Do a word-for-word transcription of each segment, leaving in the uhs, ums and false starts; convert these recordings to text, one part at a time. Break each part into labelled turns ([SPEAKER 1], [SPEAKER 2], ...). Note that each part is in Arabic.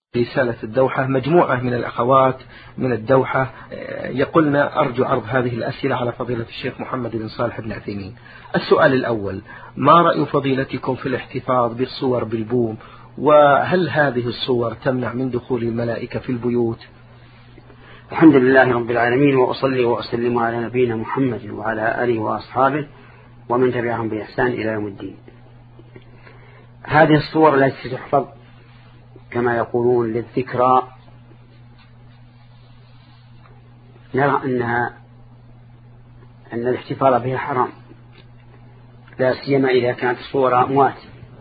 [SPEAKER 1] رسالة الدوحة مجموعة من الأخوات من الدوحة يقولن أرجو عرض هذه الأسئلة على فضيلة الشيخ محمد بن صالح بن عثيمين. السؤال الأول: ما رأي فضيلتكم في الاحتفاظ بالصور بالبوم؟ وهل هذه الصور تمنع من دخول الملائكة في البيوت؟
[SPEAKER 2] الحمد لله رب العالمين، وأصلي وأسلم على نبينا محمد وعلى آله وأصحابه ومن تبعهم بإحسان إلى يوم الدين. هذه الصور التي تحفظ كما يقولون للذكرى، نرى أنها أن الاحتفاظ بها حرام، لا سيما إذا كانت الصور أموات،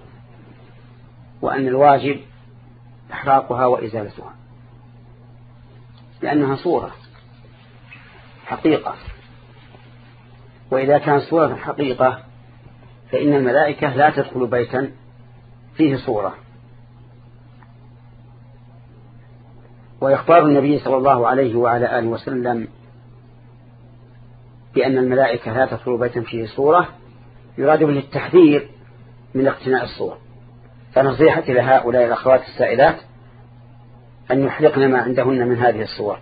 [SPEAKER 2] وأن الواجب إحراقها وإزالتها، لأنها صورة حقيقة. وإذا كانت صورة حقيقة فإن الملائكة لا تدخل بيتا فيه صورة. وإخبار النبي صلى الله عليه وعلى آله وسلم بأن الملائكة لا تدخل بيتا فيه صورة يراد به التحذير من اقتناء الصور. فنصيحتي لهؤلاء الأخوات السائلات أن يحرقن ما عندهن من هذه الصور،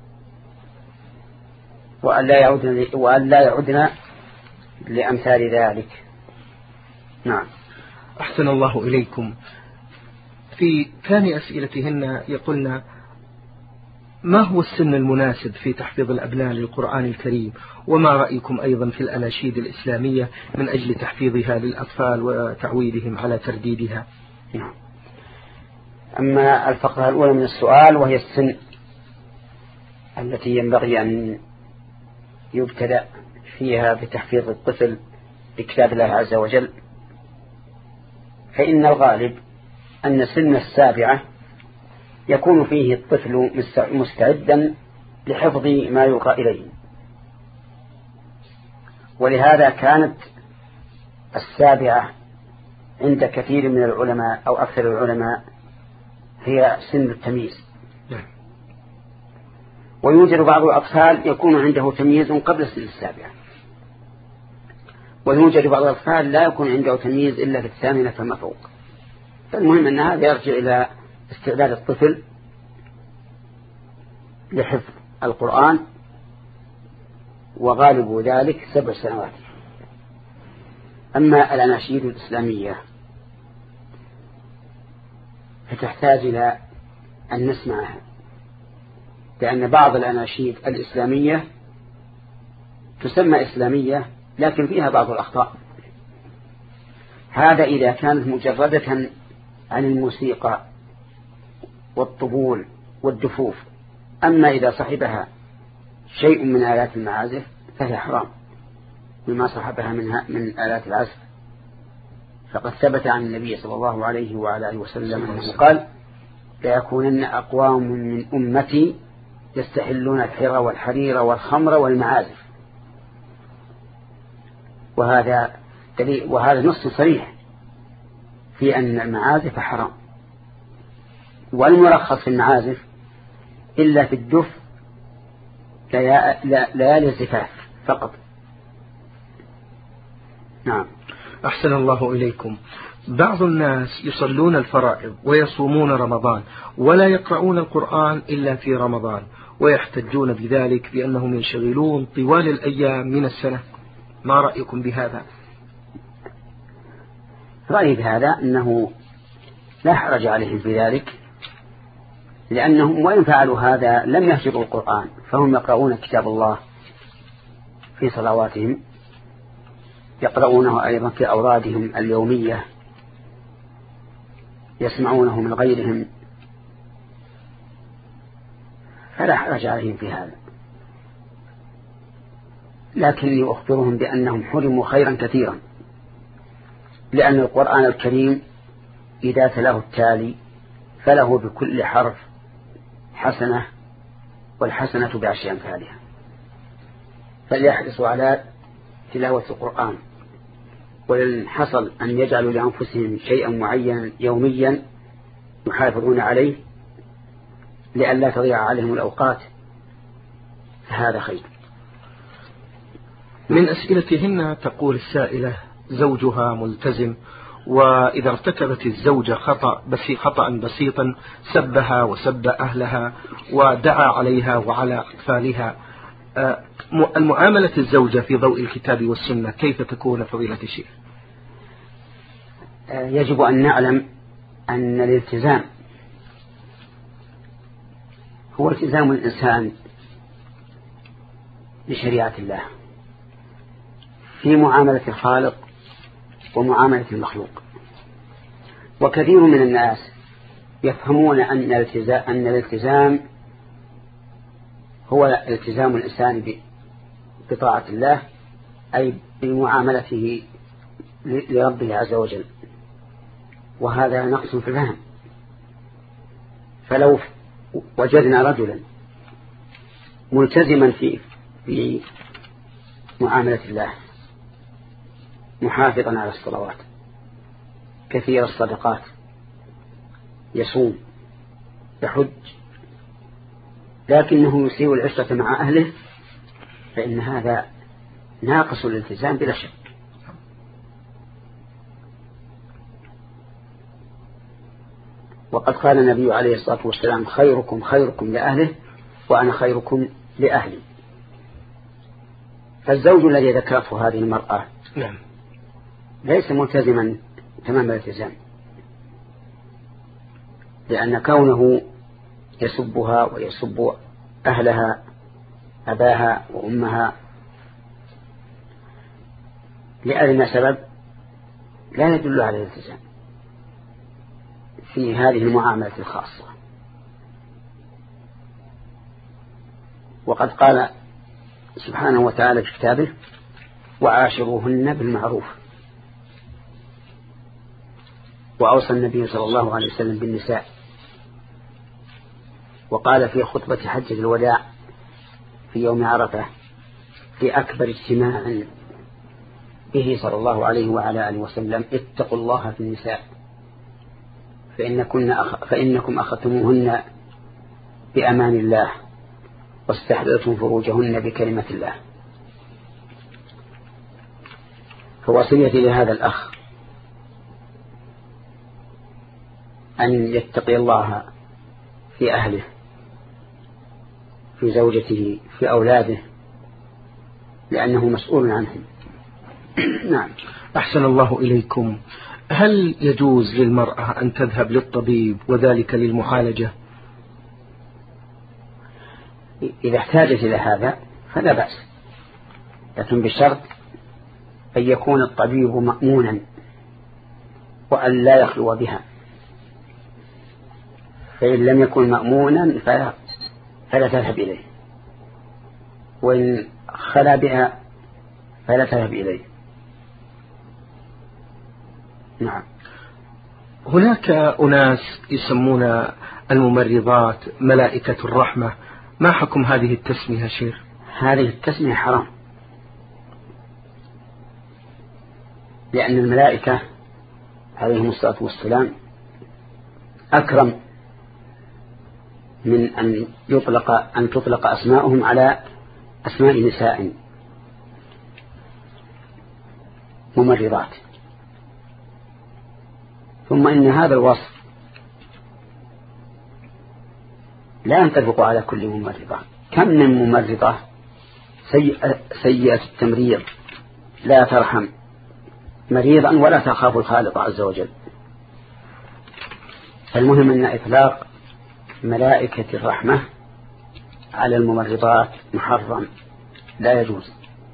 [SPEAKER 2] وأن لا يعودن, وأن لا يعودن لأمثال ذلك. نعم.
[SPEAKER 1] أحسن الله إليكم. في ثاني أسئلتهن يقولن: ما هو السن المناسب في تحفيظ الأبناء للقرآن الكريم؟ وما رأيكم أيضا في الأناشيد الإسلامية من أجل تحفيظها للأطفال وتعويدهم على ترديدها؟
[SPEAKER 2] نعم. أما الفقرة الأولى من السؤال، وهي السن التي ينبغي أن يبتدأ فيها بتحفيظ الطفل بكتاب الله عز وجل، فإن الغالب أن سن السابعة يكون فيه الطفل مستعدا لحفظ ما يلقى إليه. ولهذا كانت السابعة عند كثير من العلماء أو أكثر العلماء هي سن التمييز. ويوجد بعض الأطفال يكون عنده تمييز قبل سن السابعة، ويوجد بعض الأطفال لا يكون عنده تمييز إلا في الثامنة فما فوق. فالمهم أن هذا يرجع إلى استعداد الطفل لحفظ القرآن، وغالب ذلك سبع سنوات. أما الأناشيد الإسلامية فتحتاج إلى أن نسمعها، لأن بعض الأناشيد الإسلامية تسمى إسلامية لكن فيها بعض الأخطاء. هذا إذا كانت مجردة عن الموسيقى والطبول والدفوف. أما إذا صحبها شيء من آلات المعازف فهي حرام بما صحبها منها من آلات العزف. فقد ثبت عن النبي صلى الله عليه وعلى آله وسلم أنه قال: ليكونن أقوام من أمتي يستحلون الحر والحرير والخمر والمعازف. وهذا دليل، وهذا نص صريح في أن المعازف حرام. والمرخص في المعازف إلا في الدف ليالي الزفاف فقط. نعم.
[SPEAKER 1] أحسن الله إليكم. بعض الناس يصلون الفرائض ويصومون رمضان ولا يقرؤون القرآن إلا في رمضان، ويحتجون بذلك بأنهم ينشغلون طوال الأيام من السنة. ما رأيكم بهذا؟
[SPEAKER 2] رأيي بهذا أنه لا حرج عليهم في ذلك، لأنهم وإن فعلوا هذا لم يهجروا القرآن، فهم يقرؤون كتاب الله في صلواتهم، يقرؤونه أيضا في أورادهم اليومية، يسمعونه من غيرهم، فلا حرج عليهم في هذا. لكني أخبرهم بأنهم حرموا خيرا كثيرا، لأن القرآن الكريم إذا تلاه التالي فله بكل حرف حسنة، والحسنة بعشر أمثالها. فليحرصوا على تلاوة القرآن، وإن حصل أن يجعلوا لأنفسهم شيئا معينا يوميا يحافظون عليه لئلا تضيع عليهم الأوقات فهذا خير.
[SPEAKER 1] من أسئلتهن تقول السائلة: زوجها ملتزم وإذا ارتكبت الزوجة خطأ بس خطأ بسيطا سبها وسب أهلها ودعا عليها وعلى أطفالها، المعاملة الزوجة في ضوء الكتاب والسنة كيف تكون فضيلة الشيخ؟
[SPEAKER 2] يجب أن نعلم أن الالتزام هو التزام الإنسان بشريعة الله في معاملة الخالق ومعاملة المخلوق. وكثير من الناس يفهمون أن الالتزام, أن الالتزام هو التزام الإنسان بطاعة الله، أي بمعاملته لربه عز وجل، وهذا نقص في الفهم. فلو وجدنا رجلا ملتزما في في معاملة الله، محافظا على الصلوات، كثير الصدقات، يصوم، يحج، لكنه يسيء العشرة مع أهله، فإن هذا ناقص الالتزام بلا شك. وقد قال النبي عليه الصلاة والسلام: خيركم خيركم لأهله وأنا خيركم لأهلي. فالزوج الذي ذكرته هذه المرأة
[SPEAKER 1] نعم
[SPEAKER 2] ليس ملتزما تمام الالتزام، لأن كونه يسبها ويسب أهلها أباها وأمها لأدنى سبب لا يدل على الالتزام في هذه المعاملة الخاصة. وقد قال سبحانه وتعالى في كتابه: وعاشروهن بالمعروف. وأوصى النبي صلى الله عليه وسلم بالنساء، وقال في خطبة حجة الوداع في يوم عرفة في أكبر اجتماع به صلى الله عليه وعلى آله وسلم: اتقوا الله في النساء فإنكم, أخ... فإنكم أخذتموهن بأمان الله واستحللتم فروجهن بكلمة الله. فوصيتي لهذا الأخ أن يتقي الله في أهله، في زوجته، في أولاده، لأنه مسؤول عنهم. نعم.
[SPEAKER 1] أحسن الله إليكم. هل يجوز للمرأة أن تذهب للطبيب وذلك للمعالجة؟
[SPEAKER 2] إذا احتاجت إلى هذا فلا بأس، لكن بشرط أن يكون الطبيب مأمونا وأن لا يخلو بها. فإن لم يكن مأمونا فلا, فلا تذهب إليه، وإن خلا بها فلا تذهب إليه. نعم.
[SPEAKER 1] هناك أناس يسمون الممرضات ملائكة الرحمة، ما حكم هذه التسمية شيخ؟
[SPEAKER 2] هذه التسمية حرام، لأن الملائكة عليهم الصلاة والسلام أكرم من أن يطلق أن تطلق أسماؤهم على أسماء نساء ممرضات. ثم إن هذا الوصف لا ينطبق على كل ممرضة. كم من ممرضة سيئة, سيئة التمريض لا ترحم مريضا ولا تخاف الخالق عز وجل. فالمهم أن إطلاق ملائكة الرحمة على الممرضات محرم، لا يجوز،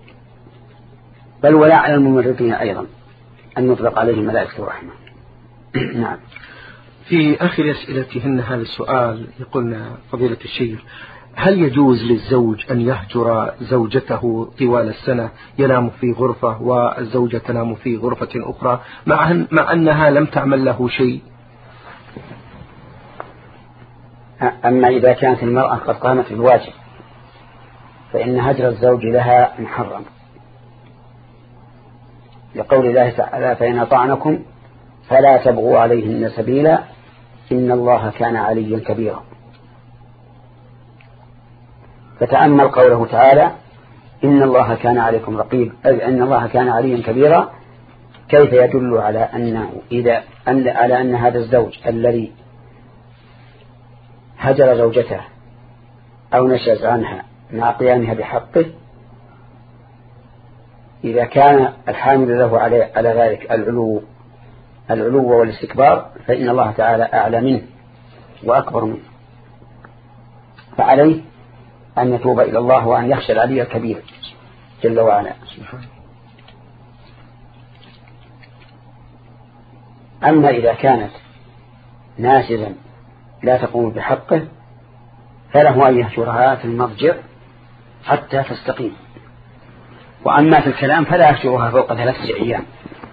[SPEAKER 2] بل ولا على الممرضين أيضا أن يطلق عليهم ملائكة الرحمة. نعم.
[SPEAKER 1] في آخر أسئلتهن هذا السؤال يقولنا فضيلة الشيخ: هل يجوز للزوج أن يهجر زوجته طوال السنة، ينام في غرفة والزوجة تنام في غرفة أخرى مع, مع أنها لم تعمل له شيء؟
[SPEAKER 2] أما إذا كانت المرأة قد قامت بالواجب فإن هجر الزوج لها محرم، لقول الله تعالى: فإن أطعنكم فلا تبغوا عليهن سبيلا إن الله كان عليا كبيرا. فتأمل قوله تعالى: إن الله كان عليكم رقيب، أي أن الله كان عليا كبيرا، كيف يدل على أنه إذا أن على أن هذا الزوج الذي هجر زوجته أو نشز عنها مع قيامها بحقه إذا كان الحامل له على على ذلك العلو العلو والاستكبار فإن الله تعالى أعلى منه وأكبر منه، فعليه أن يتوب إلى الله وأن يخشى العلي الكبير جل وعلا. أما إذا كانت ناشزا لا تقوم بحقه فله أن يهجرها في المضجع حتى تستقيم، وأما في الكلام فلا يهجرها فوق ثلاثة أيام،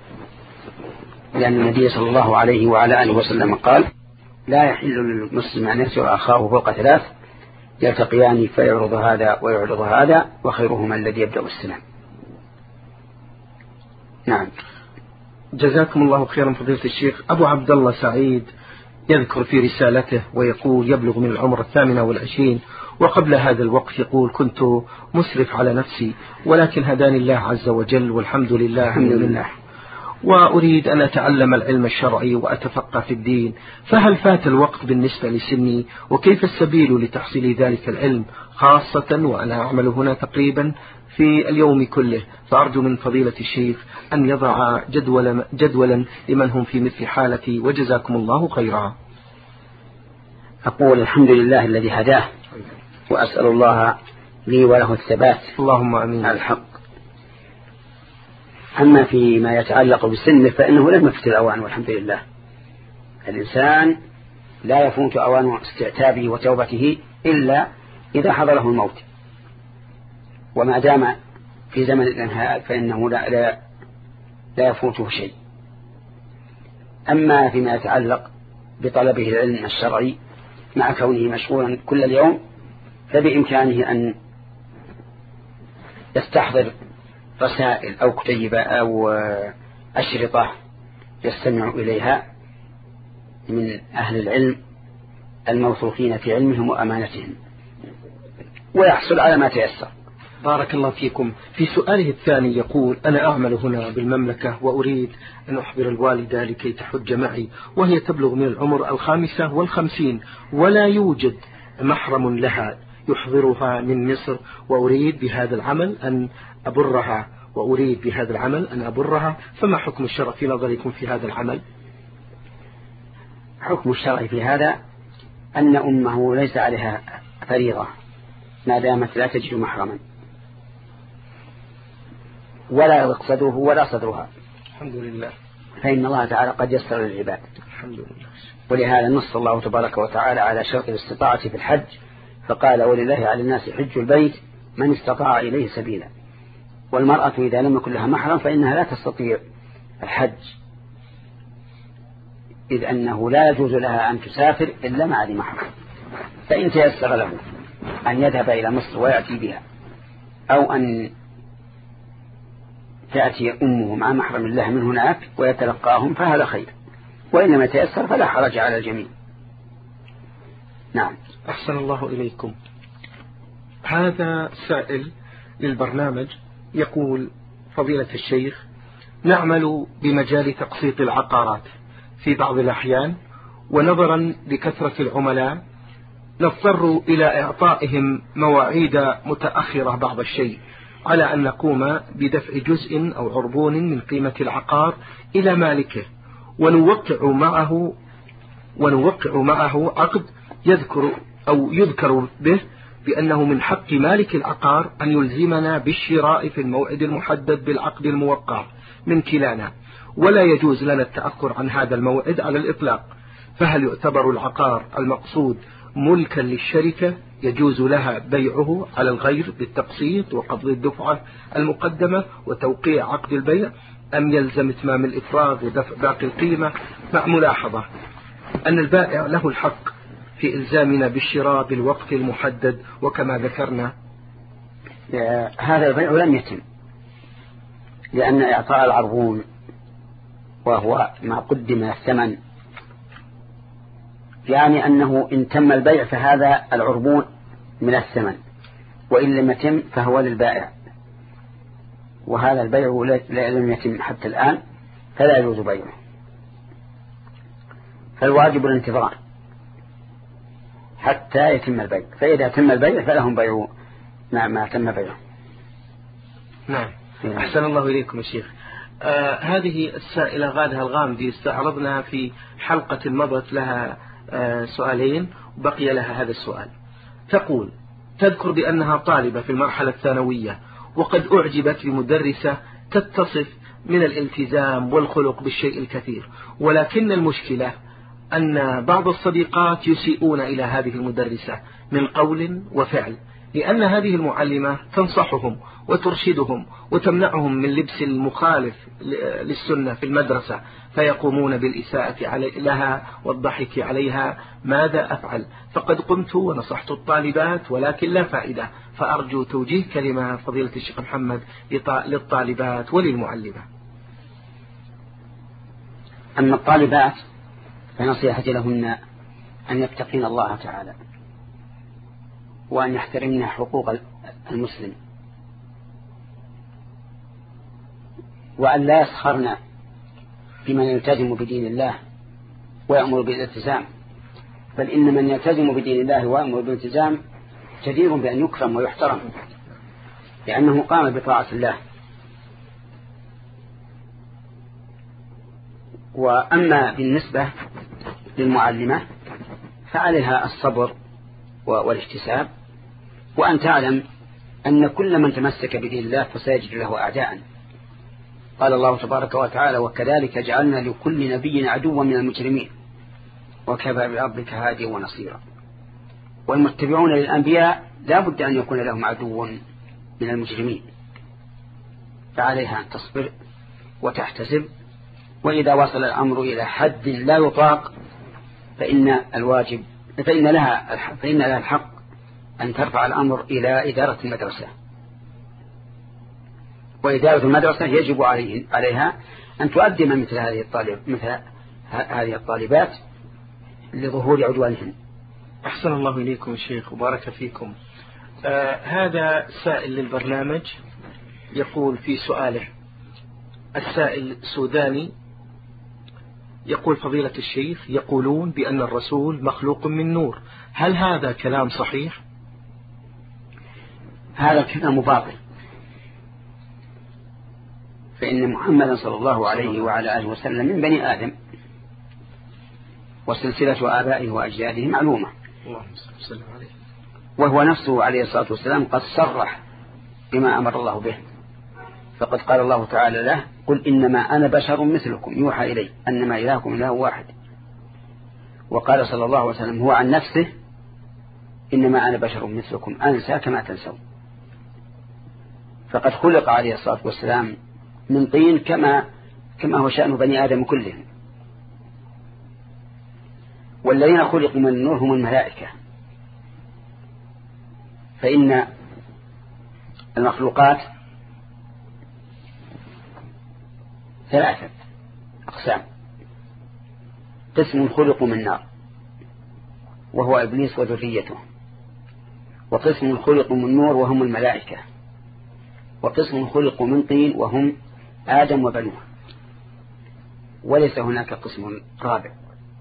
[SPEAKER 2] لأن النبي صلى الله عليه وعلى آله وسلم قال لا يحل للمسلم أن يهجر أخاه فوق ثلاث يلتقيان فيعرض هذا ويعرض هذا وخيرهما الذي يبدأ السلام. نعم.
[SPEAKER 1] جزاكم الله خيرا فضيلة الشيخ. أبو عبد الله سعيد يذكر في رسالته ويقول يبلغ من العمر الثامنة والعشرين، وقبل هذا الوقت يقول كنت مسرف على نفسي ولكن هداني الله عز وجل والحمد لله
[SPEAKER 2] الحمد لله،
[SPEAKER 1] وأريد أن أتعلم العلم الشرعي وأتفقه في الدين، فهل فات الوقت بالنسبة لسني؟ وكيف السبيل لتحصيل ذلك العلم، خاصة وأنا أعمل هنا تقريبا في اليوم كله؟ فأرجو من فضيلة الشيخ أن يضع جدولا, جدولا لمن هم في مثل حالتي، وجزاكم الله خيرا.
[SPEAKER 2] أقول الحمد لله الذي هداه، وأسأل الله لي وله الثبات
[SPEAKER 1] اللهم أمين
[SPEAKER 2] على الحق. أما فيما يتعلق بالسن فإنه لم يفت الأوان والحمد لله. الإنسان لا يفوت أوان استعتابه وتوبته إلا إذا حضره الموت، وما دام في زمن الإنهاء فإنه لا, لا, لا يفوته شيء. أما فيما يتعلق بطلبه العلم الشرعي مع كونه مشغولا كل اليوم فبإمكانه أن يستحضر رسائل أو كتيبة أو أشرطة يستمع إليها من أهل العلم الموثوقين في علمهم وأمانتهم، ويحصل على ما تيسر.
[SPEAKER 1] بارك الله فيكم. في سؤاله الثاني يقول أنا أعمل هنا بالمملكة وأريد أن أحضر الوالدة لكي تحج معي، وهي تبلغ من العمر الخامسة والخمسين ولا يوجد محرم لها يحضرها من مصر، وأريد بهذا العمل أن أبرها وأريد بهذا العمل أن أبرها فما حكم الشرع في نظركم في هذا العمل؟
[SPEAKER 2] حكم الشرع في هذا أن أمه ليس عليها فريضة ما دامت لا تجد محرما، ولا يقصده ولا صدرها،
[SPEAKER 1] الحمد لله،
[SPEAKER 2] فإن الله تعالى قد يسر للعباد،
[SPEAKER 1] الحمد لله.
[SPEAKER 2] ولهذا نص الله تبارك وتعالى على شرط الاستطاعة في الحج فقال ولله على الناس حج البيت من استطاع إليه سبيلا. والمرأة إذا لم يكن لها محرم فإنها لا تستطيع الحج، إذ أنه لا يجوز لها أن تسافر إلا مع ذي محرم. فإن تيسر له أن يذهب إلى مصر ويأتي بها، أو أن تأتي أمه مع محرم الله من هناك ويتلقاهم فهذا خير، وإنما تيسر فلا حرج على الجميع. نعم.
[SPEAKER 1] أحسن الله إليكم. هذا سائل للبرنامج يقول فضيلة الشيخ نعمل بمجال تقسيط العقارات في بعض الأحيان، ونظرا لكثرة العملاء نضطر إلى إعطائهم مواعيد متأخرة بعض الشيء على أن نقوم بدفع جزء أو عربون من قيمة العقار إلى مالكه، ونوقع معه ونوقع معه عقد يذكر أو يذكر به بأنه من حق مالك العقار أن يلزمنا بالشراء في الموعد المحدد بالعقد الموقع من كلانا، ولا يجوز لنا التأخر عن هذا الموعد على الإطلاق. فهل يعتبر العقار المقصود ملكا للشركة يجوز لها بيعه على الغير بالتقسيط وقبض الدفعة المقدمة وتوقيع عقد البيع، أم يلزم إتمام الإفراغ ودفع باقي القيمة، مع ملاحظة أن البائع له الحق في إلزامنا بالشراء بالوقت المحدد وكما ذكرنا؟
[SPEAKER 2] هذا البيع لم يتم، لأن إعطاء العربون وهو ما قدم الثمن يعني أنه إن تم البيع فهذا العربون من الثمن، وإن لم يتم فهو للبائع، وهذا البيع لم يتم حتى الآن، فلا يجوز بيعه. فالواجب الانتظار حتى يتم البيع، فإذا تم البيع فلهم بيعه مع ما تم بيعه.
[SPEAKER 1] نعم. أحسن الله إليكم يا شيخ. آه هذه السائلة غادة الغامدي استعرضنا في حلقة مضت لها آه سؤالين وبقي لها هذا السؤال. تقول تذكر بأنها طالبة في المرحلة الثانوية وقد أعجبت بمدرسة تتصف من الالتزام والخلق بالشيء الكثير، ولكن المشكلة أن بعض الصديقات يسيئون إلى هذه المدرسة من قول وفعل، لأن هذه المعلمة تنصحهم وترشدهم وتمنعهم من لبس المخالف للسنة في المدرسة، فيقومون بالإساءة لها والضحك عليها. ماذا أفعل؟ فقد قمت ونصحت الطالبات ولكن لا فائدة، فأرجو توجيه كلمة فضيلة الشيخ محمد للطالبات وللمعلمة.
[SPEAKER 2] أما الطالبات فنصيحتي لهن أن يتقين الله تعالى وأن يحترمن حقوق المسلم، وأن لا يسخرن بمن يلتزم بدين الله ويأمر بالالتزام، بل إن من يلتزم بدين الله ويأمر بالالتزام جدير بأن يكرم ويحترم لأنه قام بطاعة الله. وأما بالنسبة للمعلمة فعليها الصبر والاحتساب، وأن تعلم أن كل من تمسك بدين الله فسيجد له أعداء. قال الله تبارك وتعالى: وكذلك جعلنا لكل نبي عدوا من المجرمين وكفى بربك هاديا ونصيرا. والمتبعون للأنبياء لا بد أن يكون لهم عدو من المجرمين، فعليها أن تصبر وتحتسب، وإذا وصل الأمر إلى حد لا يطاق فإن الواجب فإن لها فإن لها الحق أن ترفع الأمر إلى إدارة المدرسة، وإدارة المدرسة يجب عليه عليها أن تقدم مثل هذه الطالب مثل هذه الطالبات لظهور عدوانهن.
[SPEAKER 1] أحسن الله إليكم شيخ وبارك فيكم. آه هذا سائل للبرنامج يقول في سؤاله، السائل سوداني يقول: فضيلة الشيخ، يقولون بأن الرسول مخلوق من نور، هل هذا كلام صحيح؟
[SPEAKER 2] هذا كلام باطل، فإن محمدا صلى الله عليه وعلى آله وسلم من بني آدم، وسلسلة آبائه وأجداده معلومة،
[SPEAKER 1] اللهم صل وسلم عليه،
[SPEAKER 2] وهو نفسه عليه الصلاة والسلام قد صرح بما أمر الله به، فقد قال الله تعالى له: قل إنما أنا بشر مثلكم يوحى إلي أنما إلهكم إله واحد. وقال صلى الله عليه وسلم هو عن نفسه: إنما أنا بشر مثلكم أنسى كما تنسون. فقد خلق عليه الصلاة والسلام من طين كما كما هو شأن بني آدم كلهم، والذين خلقوا من النور هم الملائكة. فإن المخلوقات ثلاثة أقسام: قسم خلق من نار وهو إبليس وذريته، وقسم خلق من نور وهم الملائكة، وقسم خلق من طين وهم آدم وبنوه، وليس هناك قسم رابع.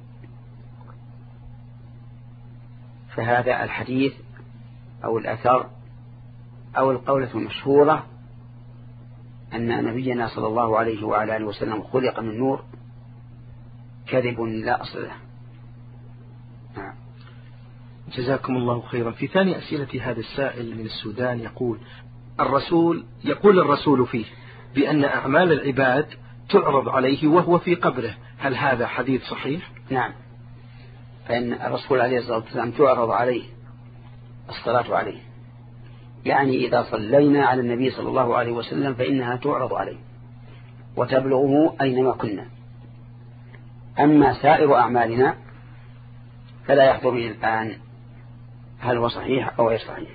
[SPEAKER 2] فهذا الحديث أو الأثر أو القولة المشهورة أن نبينا صلى الله عليه وعلى آله وسلم خلق من نور كذب لا أصل له. نعم.
[SPEAKER 1] جزاكم الله خيرا. في ثاني أسئلة هذا السائل من السودان يقول: الرسول يقول الرسول فيه بأن أعمال العباد تعرض عليه وهو في قبره، هل هذا حديث صحيح؟
[SPEAKER 2] نعم، فإن الرسول عليه الصلاة والسلام تعرض عليه الصلاة عليه، يعني إذا صلينا على النبي صلى الله عليه وسلم فإنها تعرض عليه وتبلغه أينما كنا. أما سائر أعمالنا فلا يحضرني الآن هل هو صحيح أو غير صحيح.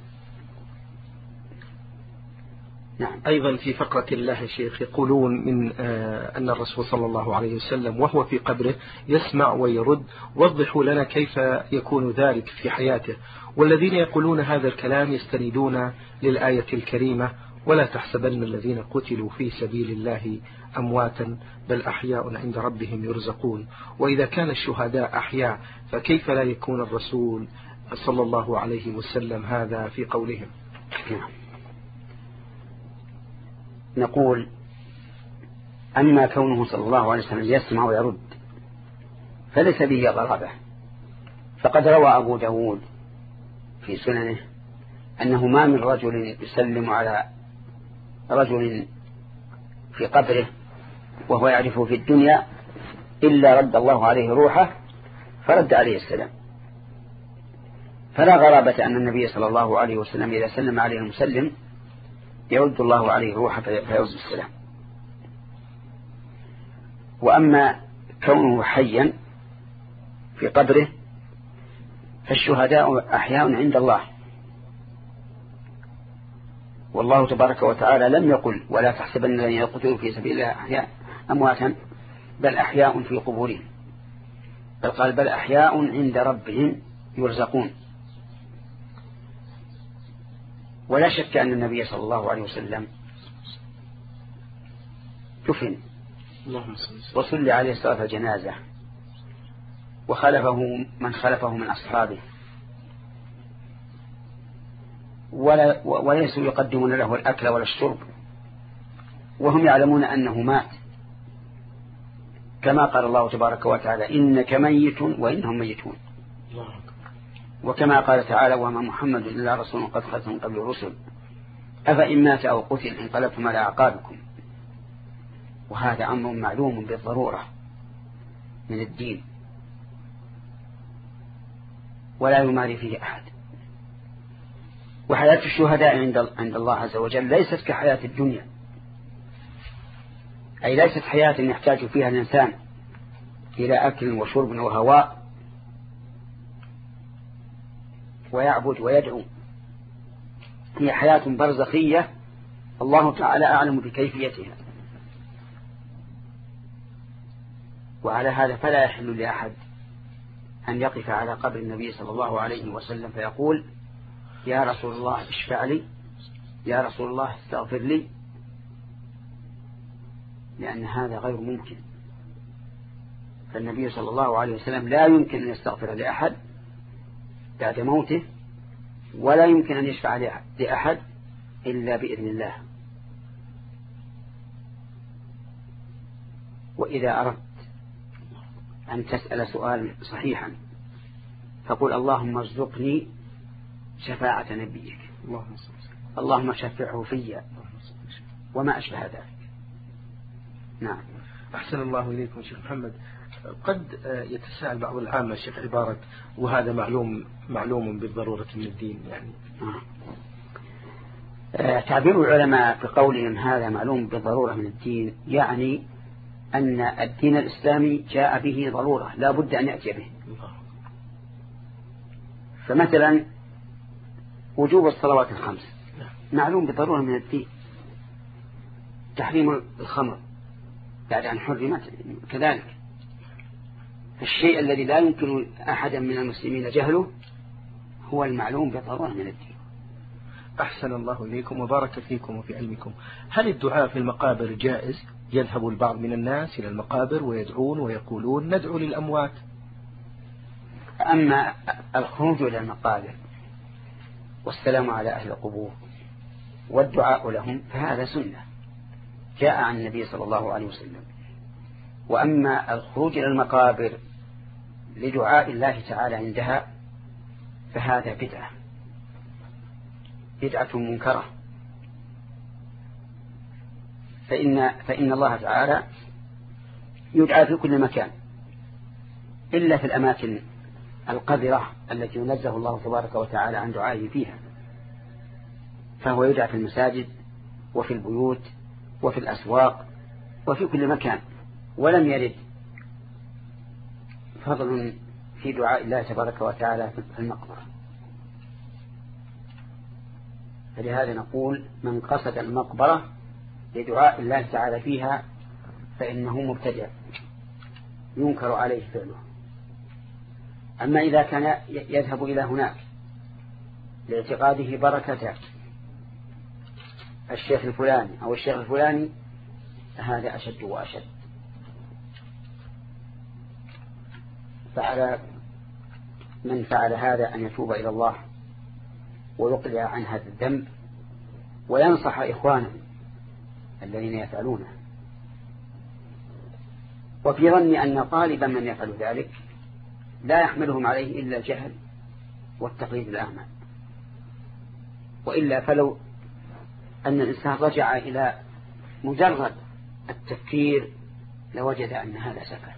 [SPEAKER 2] نعم.
[SPEAKER 1] أيضا في فقرة الله شيخ يقولون من آه أن الرسول صلى الله عليه وسلم وهو في قبره يسمع ويرد، وضحوا لنا كيف يكون ذلك في حياته. والذين يقولون هذا الكلام يستندون للآية الكريمة: ولا تحسبن الذين قتلوا في سبيل الله أمواتا بل أحياء عند ربهم يرزقون. وإذا كان الشهداء أحياء فكيف لا يكون الرسول صلى الله عليه وسلم هذا في قولهم؟
[SPEAKER 2] نقول أما كونه صلى الله عليه وسلم يسمع ويرد فليس به غرابة، فقد روى أبو داود في سننه أنه ما من رجل يسلم على رجل في قبره وهو يعرفه في الدنيا إلا رد الله عليه روحه فرد عليه السلام. فلا غرابة أن النبي صلى الله عليه وسلم إذا سلم عليه المسلم يرد الله عليه روحه فيرد السلام. وأما كونه حيا في قبره فالشهداء أحياء عند الله، والله تبارك وتعالى لم يقل ولا تحسبن الذين يقتلون في سبيل الله أحياء أمواتا بل أحياء في قبورهم، بل قال بل أحياء عند ربهم يرزقون. ولا شك أن النبي صلى الله عليه وسلم دفن وصلى عليه صلاة الجنازة وخلفه من خلفه من أصحابه، ولا وليسوا يقدمون له الأكل ولا الشرب وهم يعلمون أنه مات، كما قال الله تبارك وتعالى إنك ميت وإنهم ميتون. وكما قال تعالى وما محمد إلا رسول قد خلت من قبل الرسل أفإن مات أو قتل انقلبتم على أعقابكم. وهذا أمر معلوم بالضرورة من الدين ولا يماري فيه أحد. وحياة الشهداء عند عند الله عز وجل ليست كحياة الدنيا، أي ليست حياة يحتاج فيها الإنسان إلى أكل وشرب وهواء ويعبد ويدعو، هي حياة برزخية الله تعالى أعلم بكيفيتها. وعلى هذا فلا يحل لأحد أن يقف على قبر النبي صلى الله عليه وسلم فيقول يا رسول الله اشفع لي، يا رسول الله استغفر لي، لأن هذا غير ممكن. فالنبي صلى الله عليه وسلم لا يمكن أن يستغفر لأحد بعد موته، ولا يمكن أن يشفع لأحد إلا بإذن الله. وإذا أردت أن تسأل سؤال صحيحا فقل اللهم ارزقني شفاعة نبيك، اللهم شفعه فيا، وما أشبه ذلك. نعم.
[SPEAKER 1] أحسن الله إليكم شيخ محمد. قد يتساءل بعض العامة شيخ عبارة وهذا معلوم معلوم بالضرورة من الدين، يعني
[SPEAKER 2] آه. تعبير العلماء في قولهم هذا معلوم بالضرورة من الدين يعني أن الدين الإسلامي جاء به ضرورة لا بد أن يأتي به. فمثلا وجوب الصلوات الخمس معلوم بالضرورة من الدين، تحريم الخمر بعد أن حرمت كذلك. الشيء الذي لا يمكن أحدا من المسلمين جهله هو المعلوم بالضرورة من الدين.
[SPEAKER 1] أحسن الله إليكم وبارك فيكم وفي علمكم. هل الدعاء في المقابر جائز؟ يذهب البعض من الناس إلى المقابر ويدعون ويقولون ندعو للأموات.
[SPEAKER 2] أما الخروج إلى المقابر والسلام على أهل القبور والدعاء لهم فهذا سنة جاء عن النبي صلى الله عليه وسلم. وأما الخروج إلى المقابر لدعاء الله تعالى عندها فهذا بدعة بدعة منكرة. فإن, فإن الله تعالى يدعى في كل مكان إلا في الأماكن القذرة التي ينزه الله تبارك وتعالى عن دعائه فيها، فهو يدعى في المساجد وفي البيوت وفي الأسواق وفي كل مكان. ولم يرد فضل في دعاء الله تبارك وتعالى في المقبرة. فلهذا نقول من قصد المقبرة لدعاء الله تعالى فيها فإنه مبتدع ينكر عليه فعله. أما إذا كان يذهب إلى هناك لاعتقاده بركة الشيخ الفلاني أو الشيخ الفلاني هذا أشد وأشد. فعلى من فعل هذا أن يتوب إلى الله ويقلع عن هذا الذنب وينصح إخوانه الذين يفعلونه. وفي ظني أن غالبا من يفعل ذلك لا يحملهم عليه إلا الجهل والتقليد الأعمى، وإلا فلو أن الإنسان رجع إلى مجرد التفكير لوجد أن هذا سفه،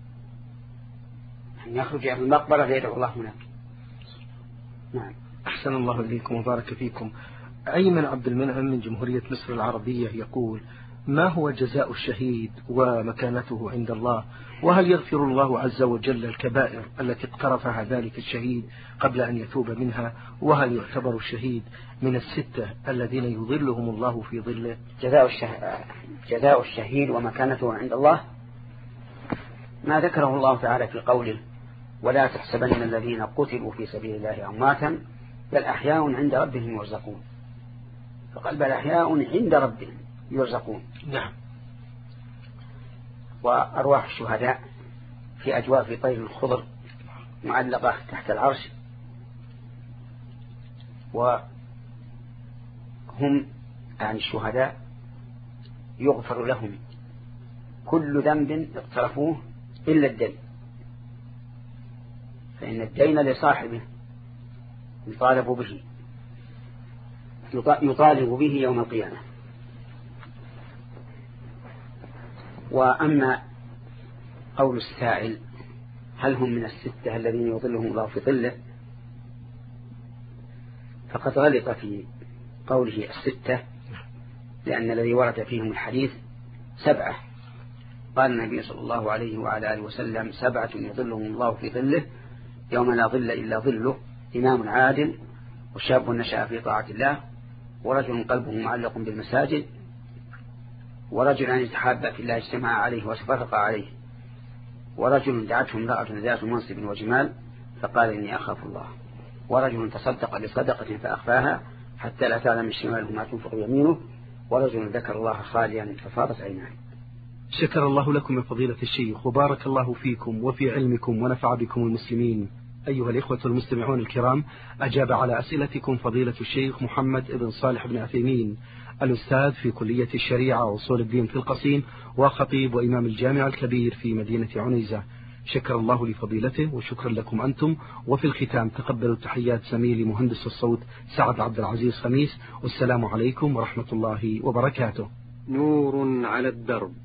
[SPEAKER 2] أن يخرج إلى المقبرة ليدعو الله هناك. نعم.
[SPEAKER 1] أحسن الله إليكم وبارك فيكم. أيمن عبد المنعم من جمهورية مصر العربية يقول: ما هو جزاء الشهيد ومكانته عند الله؟ وهل يغفر الله عز وجل الكبائر التي اقترفها ذلك الشهيد قبل أن يتوب منها؟ وهل يعتبر الشهيد من الستة الذين يظلهم الله في ظله؟
[SPEAKER 2] جزاء الشهيد, جزاء الشهيد ومكانته عند الله ما ذكره الله تعالى في قوله: ولا تحسبن الذين قتلوا في سبيل الله أمواتا بل أحياء عند ربهم يرزقون. فقال بل أحياء عند ربهم يرزقون.
[SPEAKER 1] نعم.
[SPEAKER 2] وأرواح الشهداء في أجواف طير الخضر معلقة تحت العرش، وهم عن الشهداء يغفر لهم كل ذنب اقترفوه إلا الدين، فإن الدين لصاحبه يطالب به يطالب به يوم القيامة. وأما قول السائل هل هم من الستة الذين يظلهم الله في ظله، فقد غلط في قوله الستة، لأن الذي ورد فيهم الحديث سبعة. قال النبي صلى الله عليه وعلى آله وسلم: سبعة يظلهم الله في ظله يوم لا ظل إلا ظله: إمام عادل، وشاب نشأ في طاعة الله، ورجل قلبه معلق بالمساجد، ورجل أن يتحابى في الله اجتمع عليه وتفرق عليه، ورجل دعته امرأة ذات منصب وجمال فقال إني أخاف الله، ورجل تصدق بصدقة فأخفاها حتى لا تعلم شماله ما تنفق يمينه، ورجل ذكر الله خاليا ففاضت عيناه.
[SPEAKER 1] شكر الله لكم يا فضيلة الشيخ وبارك الله فيكم وفي علمكم ونفع بكم المسلمين. أيها الإخوة المستمعون الكرام، أجاب على أسئلتكم فضيلة الشيخ محمد بن صالح بن عثيمين، الأستاذ في كلية الشريعة وأصول الدين في القصيم، وخطيب وإمام الجامع الكبير في مدينة عنيزة. شكر الله لفضيلته وشكرا لكم أنتم. وفي الختام تقبلوا تحيات زميلي مهندس الصوت سعد عبد العزيز خميس، والسلام عليكم ورحمة الله وبركاته.
[SPEAKER 3] نور على الدرب